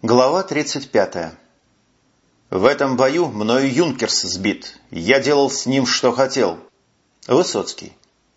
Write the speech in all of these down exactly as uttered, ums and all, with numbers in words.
Глава тридцать пятая. В этом бою мною Юнкерс сбит. Я делал с ним, что хотел. Высоцкий.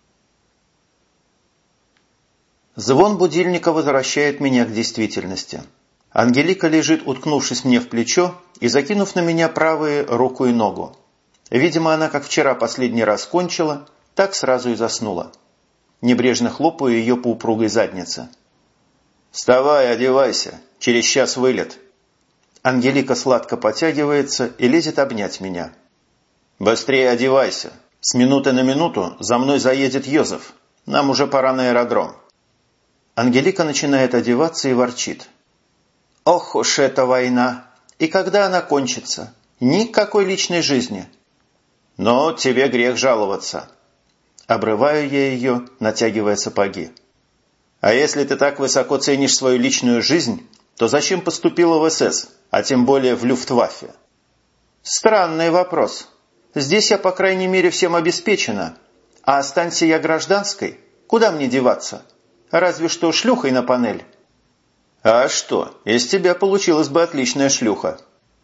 Звон будильника возвращает меня к действительности. Ангелика лежит, уткнувшись мне в плечо и закинув на меня правую руку и ногу. Видимо, она, как вчера последний раз кончила, так сразу и заснула. Небрежно хлопаю ее по упругой заднице. «Вставай, одевайся. Через час вылет». Ангелика сладко потягивается и лезет обнять меня. «Быстрее одевайся. С минуты на минуту за мной заедет Йозеф. Нам уже пора на аэродром». Ангелика начинает одеваться и ворчит. «Ох уж эта война! И когда она кончится? Никакой личной жизни!» «Но тебе грех жаловаться». Обрываю я ее, натягивая сапоги. «А если ты так высоко ценишь свою личную жизнь, то зачем поступила в эс эс, а тем более в Люфтваффе?» «Странный вопрос. Здесь я, по крайней мере, всем обеспечена. А останься я гражданской, куда мне деваться? Разве что шлюхой на панель». «А что, из тебя получилась бы отличная шлюха».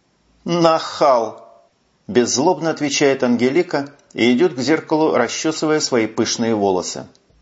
«Нахал!» – беззлобно отвечает Ангелика и идет к зеркалу, расчесывая свои пышные волосы.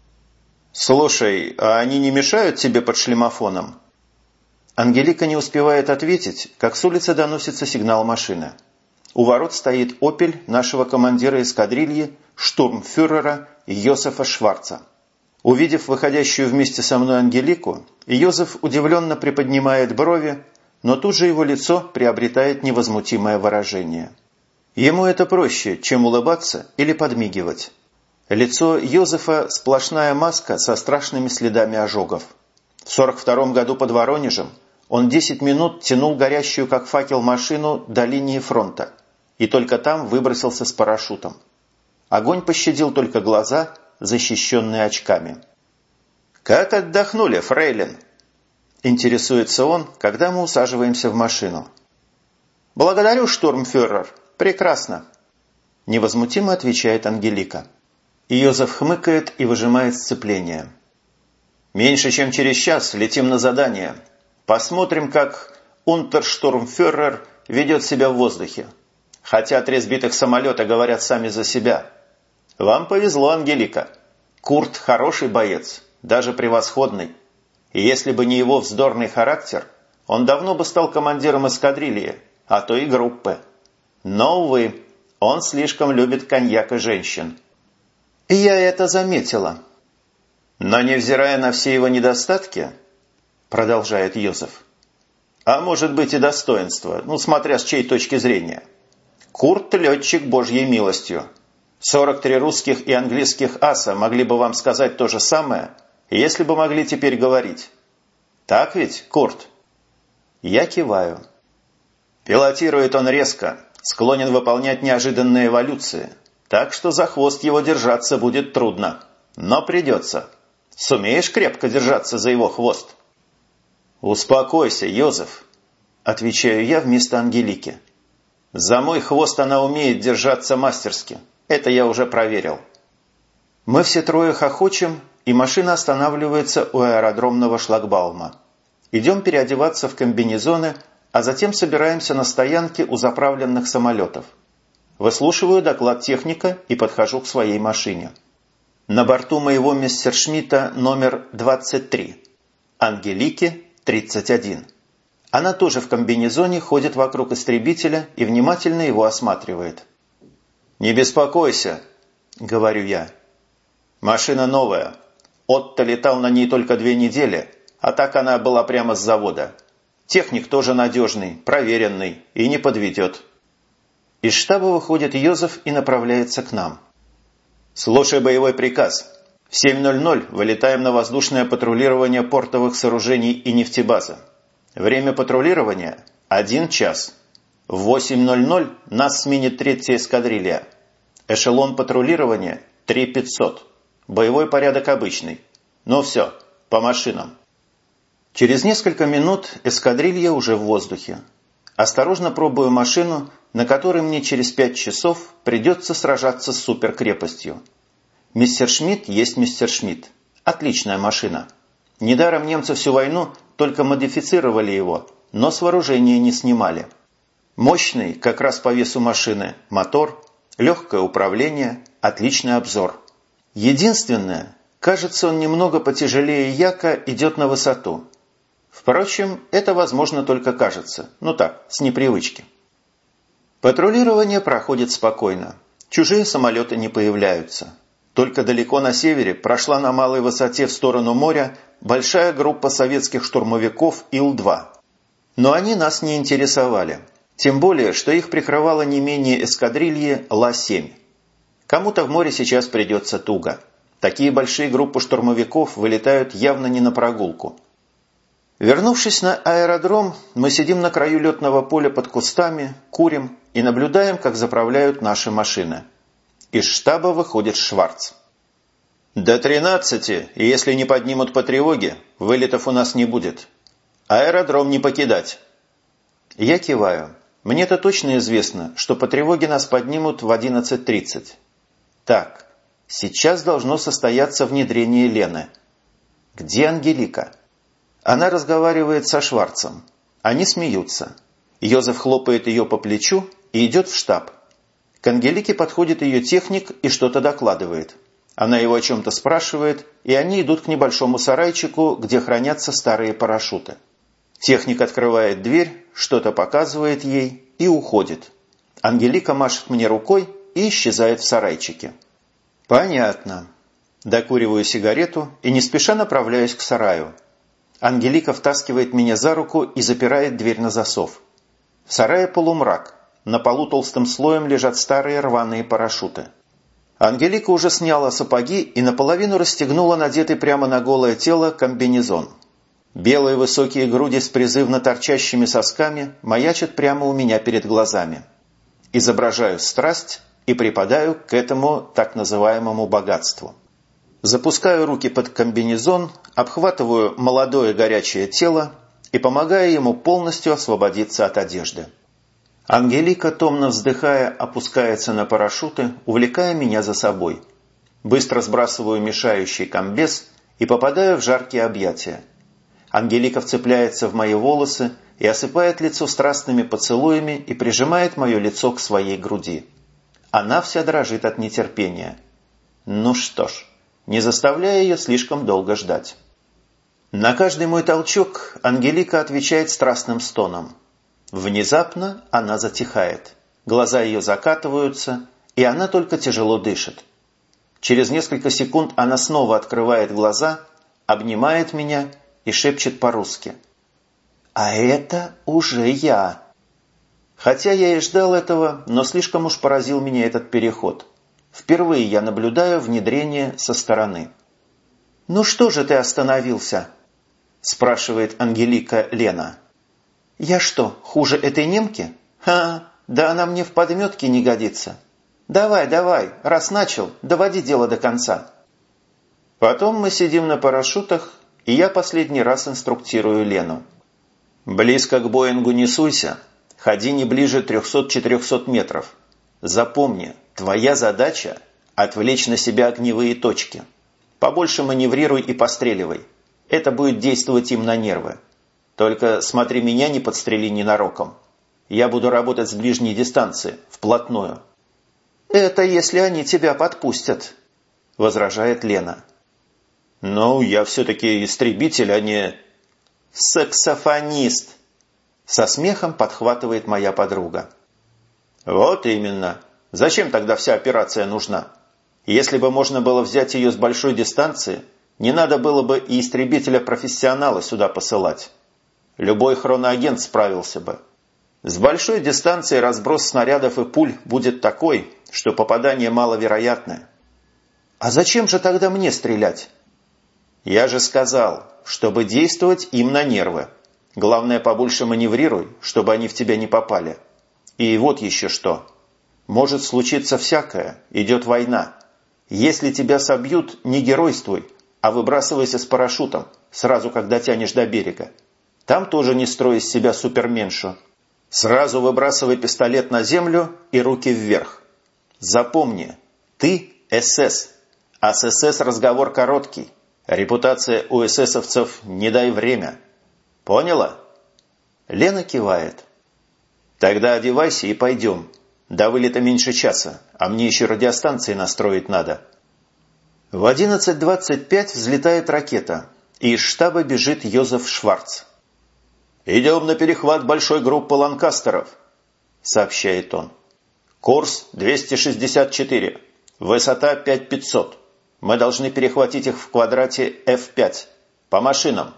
«Слушай, а они не мешают тебе под шлемофоном?» Ангелика не успевает ответить, как с улицы доносится сигнал машины. У ворот стоит «Опель» нашего командира эскадрильи, штурмфюрера Йозефа Шварца. Увидев выходящую вместе со мной Ангелику, Йозеф удивленно приподнимает брови, но тут же его лицо приобретает невозмутимое выражение. Ему это проще, чем улыбаться или подмигивать. Лицо Йозефа – сплошная маска со страшными следами ожогов. В сорок втором году под Воронежем он десять минут тянул горящую, как факел, машину до линии фронта и только там выбросился с парашютом. Огонь пощадил только глаза, защищенные очками. «Как отдохнули, фрейлин?» – интересуется он, когда мы усаживаемся в машину. «Благодарю, штурмфюрер. Прекрасно», – невозмутимо отвечает Ангелика. Йозеф хмыкает и выжимает сцепление. «Меньше чем через час летим на задание. Посмотрим, как унтерштурмфюрер ведет себя в воздухе. Хотя три сбитых самолета говорят сами за себя. Вам повезло, Ангелика. Курт хороший боец, даже превосходный. И если бы не его вздорный характер, он давно бы стал командиром эскадрильи, а то и группы. Но, увы, он слишком любит коньяк и женщин». «Я это заметила». «Но невзирая на все его недостатки, — продолжает Йозеф, — а может быть и достоинства, ну, смотря с чьей точки зрения, Курт — летчик божьей милостью. сорок три русских и английских аса могли бы вам сказать то же самое, если бы могли теперь говорить. Так ведь, Курт?» Я киваю. «Пилотирует он резко, склонен выполнять неожиданные эволюции, так что за хвост его держаться будет трудно, но придется. Сумеешь крепко держаться за его хвост?» «Успокойся, Йозеф», – отвечаю я вместо Ангелики. «За мой хвост она умеет держаться мастерски. Это я уже проверил». Мы все трое хохочем, и машина останавливается у аэродромного шлагбаума. Идем переодеваться в комбинезоны, а затем собираемся на стоянке у заправленных самолетов. Выслушиваю доклад техника и подхожу к своей машине. На борту моего мессершмитта номер двадцать три, Ангелики тридцать один. Она тоже в комбинезоне ходит вокруг истребителя и внимательно его осматривает. «Не беспокойся», — говорю я. «Машина новая. Отто летал на ней только две недели, а так она была прямо с завода. Техник тоже надежный, проверенный и не подведет». Из штаба выходит Йозеф и направляется к нам. «Слушай боевой приказ. В семь ноль ноль вылетаем на воздушное патрулирование портовых сооружений и нефтебазы. Время патрулирования – один час. В восемь ноль ноль нас сменит третья эскадрилья. Эшелон патрулирования – три пятьсот. Боевой порядок обычный. Ну все, по машинам». Через несколько минут эскадрилья уже в воздухе. Осторожно пробую машину, на которой мне через пять часов придется сражаться с суперкрепостью. Мессершмитт есть Мессершмитт. Отличная машина. Недаром немцы всю войну только модифицировали его, но с вооружения не снимали. Мощный, как раз по весу машины, мотор, легкое управление, отличный обзор. Единственное, кажется, он немного потяжелее Яка идет на высоту. Впрочем, это, возможно, только кажется. Ну так, с непривычки. Патрулирование проходит спокойно. Чужие самолеты не появляются. Только далеко на севере прошла на малой высоте в сторону моря большая группа советских штурмовиков Ил два. Но они нас не интересовали. Тем более, что их прикрывало не менее эскадрильи Ла семь. Кому-то в море сейчас придется туго. Такие большие группы штурмовиков вылетают явно не на прогулку. Вернувшись на аэродром, мы сидим на краю летного поля под кустами, курим и наблюдаем, как заправляют наши машины. Из штаба выходит Шварц. «До тринадцати, и если не поднимут по тревоге, вылетов у нас не будет. Аэродром не покидать». Я киваю. Мне-то точно известно, что по тревоге нас поднимут в одиннадцать тридцать. Так, сейчас должно состояться внедрение Лены. Где Ангелика? Она разговаривает со Шварцем. Они смеются. Йозеф хлопает ее по плечу и идет в штаб. К Ангелике подходит ее техник и что-то докладывает. Она его о чем-то спрашивает, и они идут к небольшому сарайчику, где хранятся старые парашюты. Техник открывает дверь, что-то показывает ей и уходит. Ангелика машет мне рукой и исчезает в сарайчике. Понятно. Докуриваю сигарету и не спеша направляюсь к сараю. Ангелика втаскивает меня за руку и запирает дверь на засов. В сарае полумрак. На полу толстым слоем лежат старые рваные парашюты. Ангелика уже сняла сапоги и наполовину расстегнула надетый прямо на голое тело комбинезон. Белые высокие груди с призывно торчащими сосками маячат прямо у меня перед глазами. Изображаю страсть и припадаю к этому так называемому богатству. Запускаю руки под комбинезон, обхватываю молодое горячее тело и помогаю ему полностью освободиться от одежды. Ангелика, томно вздыхая, опускается на парашюты, увлекая меня за собой. Быстро сбрасываю мешающий комбез и попадаю в жаркие объятия. Ангелика вцепляется в мои волосы и осыпает лицо страстными поцелуями и прижимает мое лицо к своей груди. Она вся дрожит от нетерпения. Ну что ж, не заставляя ее слишком долго ждать. На каждый мой толчок Ангелика отвечает страстным стоном. Внезапно она затихает. Глаза ее закатываются, и она только тяжело дышит. Через несколько секунд она снова открывает глаза, обнимает меня и шепчет по-русски. «А это уже я». Хотя я и ждал этого, но слишком уж поразил меня этот переход. Впервые я наблюдаю внедрение со стороны. «Ну что же ты остановился?» – спрашивает Ангелика Лена. «Я что, хуже этой немки? Ха, да она мне в подметке не годится. Давай, давай, раз начал, доводи дело до конца». Потом мы сидим на парашютах, и я последний раз инструктирую Лену. «Близко к Боингу не суйся, ходи не ближе трехсот-четырехсот метров. Запомни, твоя задача – отвлечь на себя огневые точки. Побольше маневрируй и постреливай. Это будет действовать им на нервы. Только смотри, меня не подстрели ненароком. Я буду работать с ближней дистанции, вплотную». «Это если они тебя подпустят», – возражает Лена. «Ну, я все-таки истребитель, а не...» «Саксофонист», – со смехом подхватывает моя подруга. «Вот именно. Зачем тогда вся операция нужна? Если бы можно было взять ее с большой дистанции, не надо было бы и истребителя-профессионала сюда посылать. Любой хроноагент справился бы. С большой дистанции разброс снарядов и пуль будет такой, что попадание маловероятное». «А зачем же тогда мне стрелять?» «Я же сказал, чтобы действовать им на нервы. Главное, побольше маневрируй, чтобы они в тебя не попали. И вот еще что. Может случиться всякое, идет война. Если тебя собьют, не геройствуй, а выбрасывайся с парашютом, сразу когда тянешь до берега. Там тоже не строй из себя суперменшу. Сразу выбрасывай пистолет на землю и руки вверх. Запомни, ты СС, а с СС разговор короткий. Репутация у эсэсовцев не дай время. Поняла?» Лена кивает. «Тогда одевайся и пойдем. До вылета меньше часа, а мне еще радиостанции настроить надо». В одиннадцать двадцать пять взлетает ракета, и из штаба бежит Йозеф Шварц. «Идем на перехват большой группы ланкастеров», — сообщает он. «Курс двести шестьдесят четыре, высота пять тысяч пятьсот. Мы должны перехватить их в квадрате эф пять. По машинам».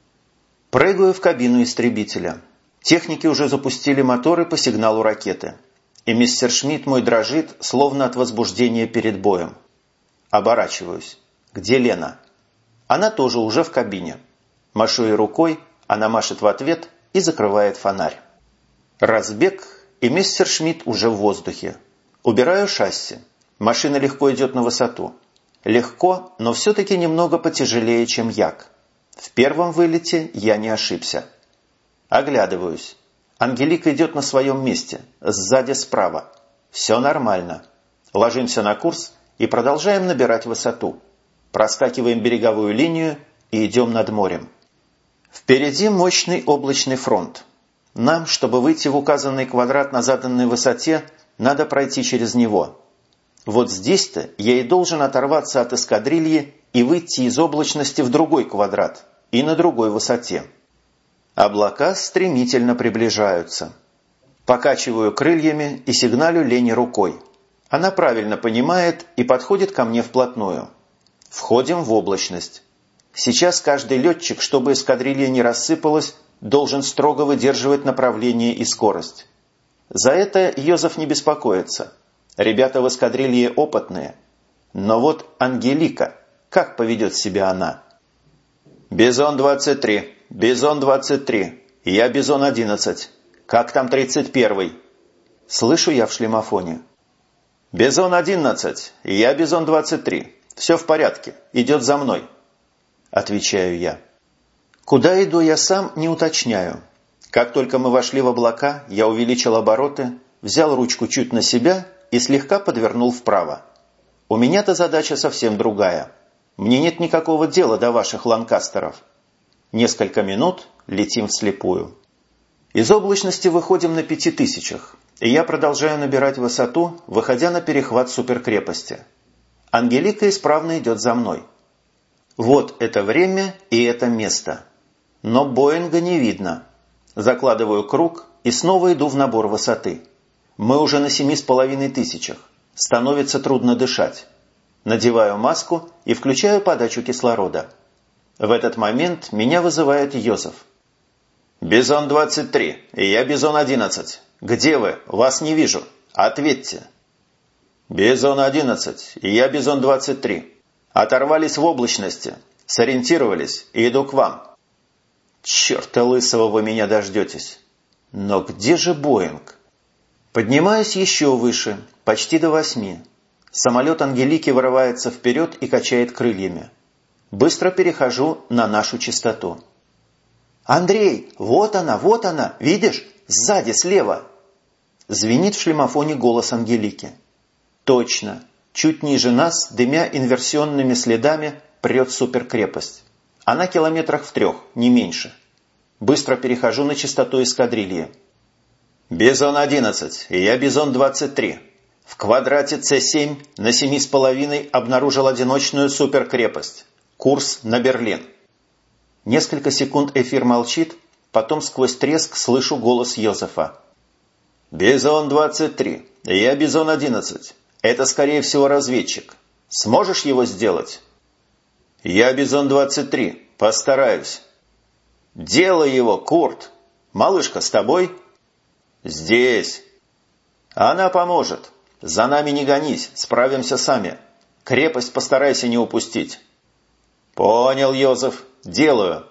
Прыгаю в кабину истребителя. Техники уже запустили моторы по сигналу ракеты. И мистер Шмидт мой дрожит, словно от возбуждения перед боем. Оборачиваюсь. Где Лена? Она тоже уже в кабине. Машу ей рукой, она машет в ответ и закрывает фонарь. Разбег, и мистер Шмидт уже в воздухе. Убираю шасси. Машина легко идет на высоту. Легко, но все-таки немного потяжелее, чем як. В первом вылете я не ошибся. Оглядываюсь. Ангелика идет на своем месте, сзади справа. Все нормально. Ложимся на курс и продолжаем набирать высоту. Проскакиваем береговую линию и идем над морем. Впереди мощный облачный фронт. Нам, чтобы выйти в указанный квадрат на заданной высоте, надо пройти через него. Вот здесь-то я и должен оторваться от эскадрильи и выйти из облачности в другой квадрат и на другой высоте. Облака стремительно приближаются. Покачиваю крыльями и сигналю Лене рукой. Она правильно понимает и подходит ко мне вплотную. Входим в облачность. Сейчас каждый летчик, чтобы эскадрилья не рассыпалась, должен строго выдерживать направление и скорость. За это Йозеф не беспокоится. Ребята в эскадрилье опытные. Но вот Ангелика, как поведет себя она? «Бизон двадцать три, Бизон двадцать три, я Бизон одиннадцать. Как там тридцать первый?» Слышу я в шлемофоне. «Бизон одиннадцать, я Бизон двадцать три. Все в порядке, идет за мной», — отвечаю я. Куда иду я сам, не уточняю. Как только мы вошли в облака, я увеличил обороты, взял ручку чуть на себя и слегка подвернул вправо. У меня-то задача совсем другая. Мне нет никакого дела до ваших ланкастеров. Несколько минут летим вслепую. Из облачности выходим на пяти тысячах, и я продолжаю набирать высоту, выходя на перехват суперкрепости. Ангелика исправно идет за мной. Вот это время и это место. Но Боинга не видно. Закладываю круг и снова иду в набор высоты. Мы уже на семи с половиной тысячах. Становится трудно дышать. Надеваю маску и включаю подачу кислорода. В этот момент меня вызывает Йозеф. «Бизон двадцать три, я Бизон одиннадцать. Где вы? Вас не вижу. Ответьте». «Бизон одиннадцать, я Бизон двадцать три. Оторвались в облачности, сориентировались и иду к вам». «Черта лысого вы меня дождетесь. Но где же Боинг?» Поднимаюсь еще выше, почти до восьми. Самолет Ангелики вырывается вперед и качает крыльями. Быстро перехожу на нашу частоту. «Андрей, вот она, вот она, видишь? Сзади, слева!» Звенит в шлемофоне голос Ангелики. Точно, чуть ниже нас, дымя инверсионными следами, прет суперкрепость. Она километрах в трех, не меньше. Быстро перехожу на частоту эскадрильи. «Бизон одиннадцать, я Бизон двадцать три. В квадрате С семь на семи с половиной обнаружил одиночную суперкрепость. Курс на Берлин». Несколько секунд эфир молчит, потом сквозь треск слышу голос Йозефа. «Бизон двадцать три, я Бизон одиннадцать. Это, скорее всего, разведчик. Сможешь его сделать?» «Я Бизон двадцать три, постараюсь». «Делай его, Курт. Малышка с тобой?» «Здесь». «Она поможет. За нами не гонись, справимся сами. Крепость постарайся не упустить». «Понял, Йозеф. Делаю».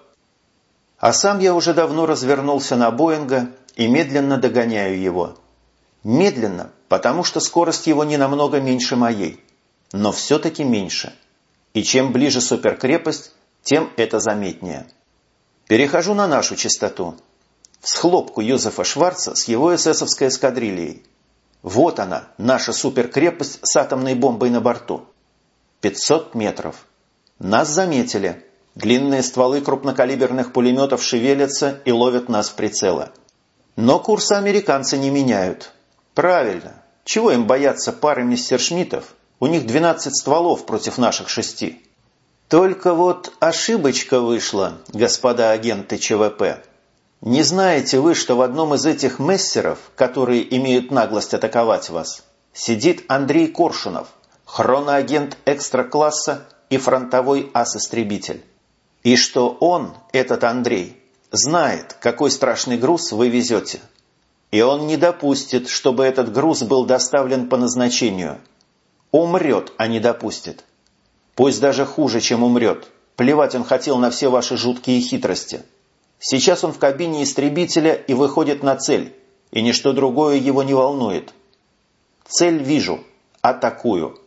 А сам я уже давно развернулся на Боинга и медленно догоняю его. Медленно, потому что скорость его не намного меньше моей, но все-таки меньше. И чем ближе суперкрепость, тем это заметнее. Перехожу на нашу частоту. В схлопку Йозефа Шварца с его эсэсовской эскадрильей. Вот она, наша суперкрепость с атомной бомбой на борту. пятьсот метров. Нас заметили. Длинные стволы крупнокалиберных пулеметов шевелятся и ловят нас в прицелы. Но курса американцы не меняют. Правильно. Чего им бояться пары мессершмиттов? У них двенадцать стволов против наших шести. Только вот ошибочка вышла, господа агенты ЧВП. Не знаете вы, что в одном из этих мессеров, которые имеют наглость атаковать вас, сидит Андрей Коршунов, хроноагент экстра-класса и фронтовой ас-истребитель? И что он, этот Андрей, знает, какой страшный груз вы везете. И он не допустит, чтобы этот груз был доставлен по назначению. Умрет, а не допустит. Пусть даже хуже, чем умрет. Плевать он хотел на все ваши жуткие хитрости. Сейчас он в кабине истребителя и выходит на цель, и ничто другое его не волнует. Цель вижу. Атакую.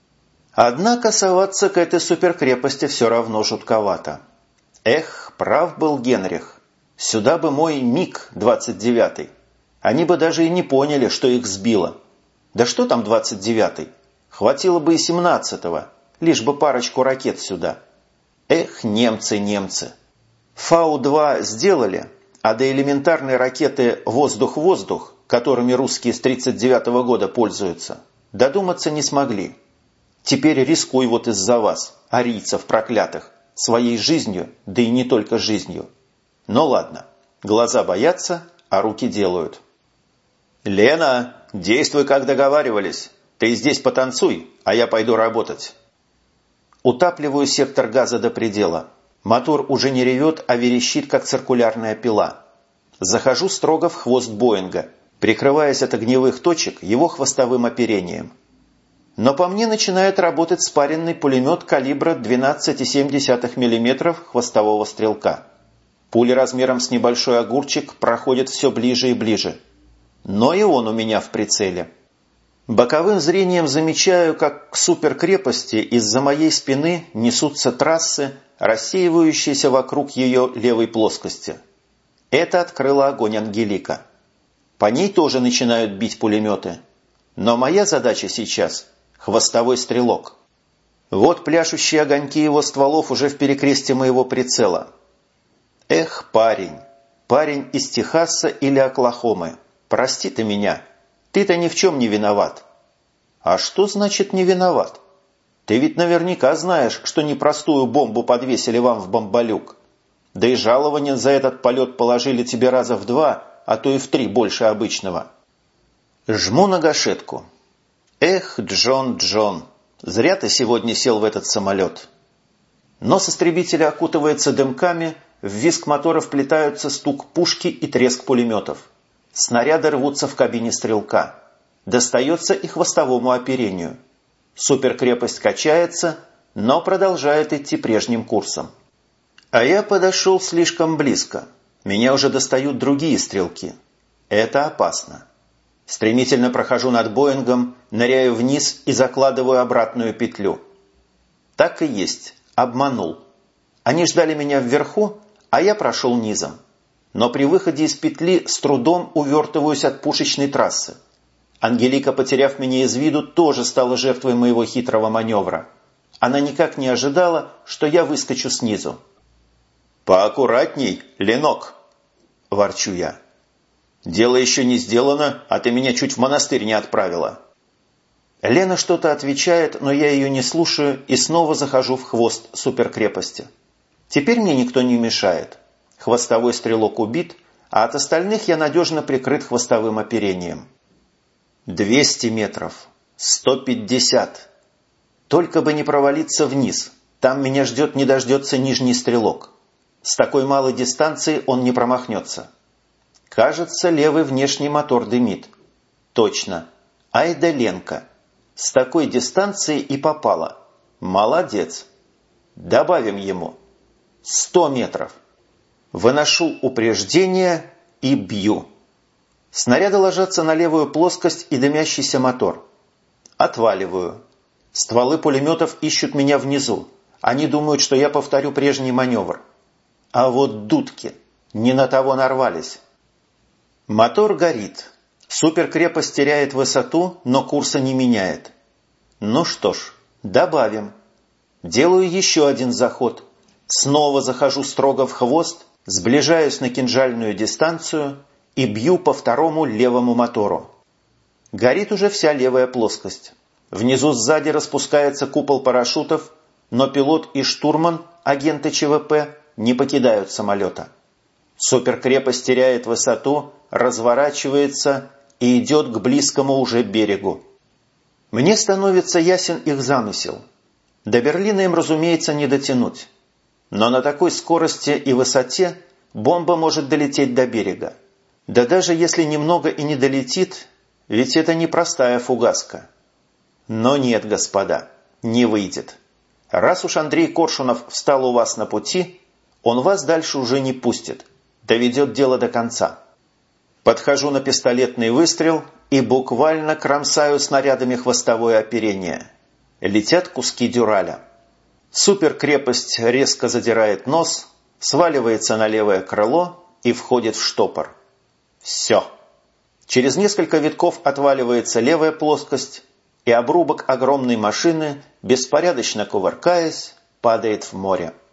Однако соваться к этой суперкрепости все равно жутковато. Эх, прав был Генрих. Сюда бы мой МиГ двадцать девятый. Они бы даже и не поняли, что их сбило. Да что там двадцать девятый? Хватило бы и семнадцатого, лишь бы парочку ракет сюда. Эх, немцы, немцы. Фау два сделали, а до элементарной ракеты «Воздух-воздух», которыми русские с тридцать девятого года пользуются, додуматься не смогли. Теперь рискуй вот из-за вас, арийцев проклятых, своей жизнью, да и не только жизнью. Но ладно, глаза боятся, а руки делают. «Лена, действуй, как договаривались. Ты здесь потанцуй, а я пойду работать». Утапливаю сектор газа до предела. Мотор уже не ревет, а верещит, как циркулярная пила. Захожу строго в хвост Боинга, прикрываясь от огневых точек его хвостовым оперением. Но по мне начинает работать спаренный пулемет калибра двенадцать целых семь десятых миллиметра хвостового стрелка. Пули размером с небольшой огурчик проходят все ближе и ближе. Но и он у меня в прицеле. Боковым зрением замечаю, как к суперкрепости из-за моей спины несутся трассы, рассеивающиеся вокруг ее левой плоскости. Это открыла огонь Ангелика. По ней тоже начинают бить пулеметы. Но моя задача сейчас – хвостовой стрелок. Вот пляшущие огоньки его стволов уже в перекрестье моего прицела. Эх, парень, парень из Техаса или Оклахомы, прости ты меня, ты-то ни в чем не виноват. А что значит не виноват? Ты ведь наверняка знаешь, что непростую бомбу подвесили вам в бомболюк. Да и жалования за этот полет положили тебе раза в два, а то и в три больше обычного. Жму на гашетку. Эх, Джон, Джон, зря ты сегодня сел в этот самолет. Нос истребителя окутывается дымками, в визг мотора вплетаются стук пушки и треск пулеметов. Снаряды рвутся в кабине стрелка. Достается и хвостовому оперению. Суперкрепость качается, но продолжает идти прежним курсом. А я подошел слишком близко. Меня уже достают другие стрелки. Это опасно. Стремительно прохожу над Боингом, ныряю вниз и закладываю обратную петлю. Так и есть. Обманул. Они ждали меня вверху, а я прошел низом. Но при выходе из петли с трудом увертываюсь от пушечной трассы. Ангелика, потеряв меня из виду, тоже стала жертвой моего хитрого маневра. Она никак не ожидала, что я выскочу снизу. «Поаккуратней, Ленок!» – ворчу я. «Дело еще не сделано, а ты меня чуть в монастырь не отправила». Лена что-то отвечает, но я ее не слушаю и снова захожу в хвост суперкрепости. Теперь мне никто не мешает. Хвостовой стрелок убит, а от остальных я надежно прикрыт хвостовым оперением. двести метров. сто пятьдесят. Только бы не провалиться вниз. Там меня ждет не дождется нижний стрелок. С такой малой дистанции он не промахнется. Кажется, левый внешний мотор дымит. Точно. Ай да Ленка. С такой дистанции и попала. Молодец. Добавим ему. сто метров. Выношу упреждение и бью. Снаряды ложатся на левую плоскость и дымящийся мотор. Отваливаю. Стволы пулеметов ищут меня внизу. Они думают, что я повторю прежний маневр. А вот дудки. Не на того нарвались. Мотор горит. Суперкрепость теряет высоту, но курса не меняет. Ну что ж, добавим. Делаю еще один заход. Снова захожу строго в хвост, сближаюсь на кинжальную дистанцию и бью по второму левому мотору. Горит уже вся левая плоскость. Внизу сзади распускается купол парашютов, но пилот и штурман, агенты ЧВП, не покидают самолета. Суперкрепость теряет высоту, разворачивается и идет к близкому уже берегу. Мне становится ясен их замысел. До Берлина им, разумеется, не дотянуть. Но на такой скорости и высоте бомба может долететь до берега. Да даже если немного и не долетит, ведь это не простая фугаска. Но нет, господа, не выйдет. Раз уж Андрей Коршунов встал у вас на пути, он вас дальше уже не пустит, доведет дело до конца. Подхожу на пистолетный выстрел и буквально кромсаю снарядами хвостовое оперение. Летят куски дюраля. Суперкрепость резко задирает нос, сваливается на левое крыло и входит в штопор. Все. Через несколько витков отваливается левая плоскость, и обрубок огромной машины, беспорядочно кувыркаясь, падает в море.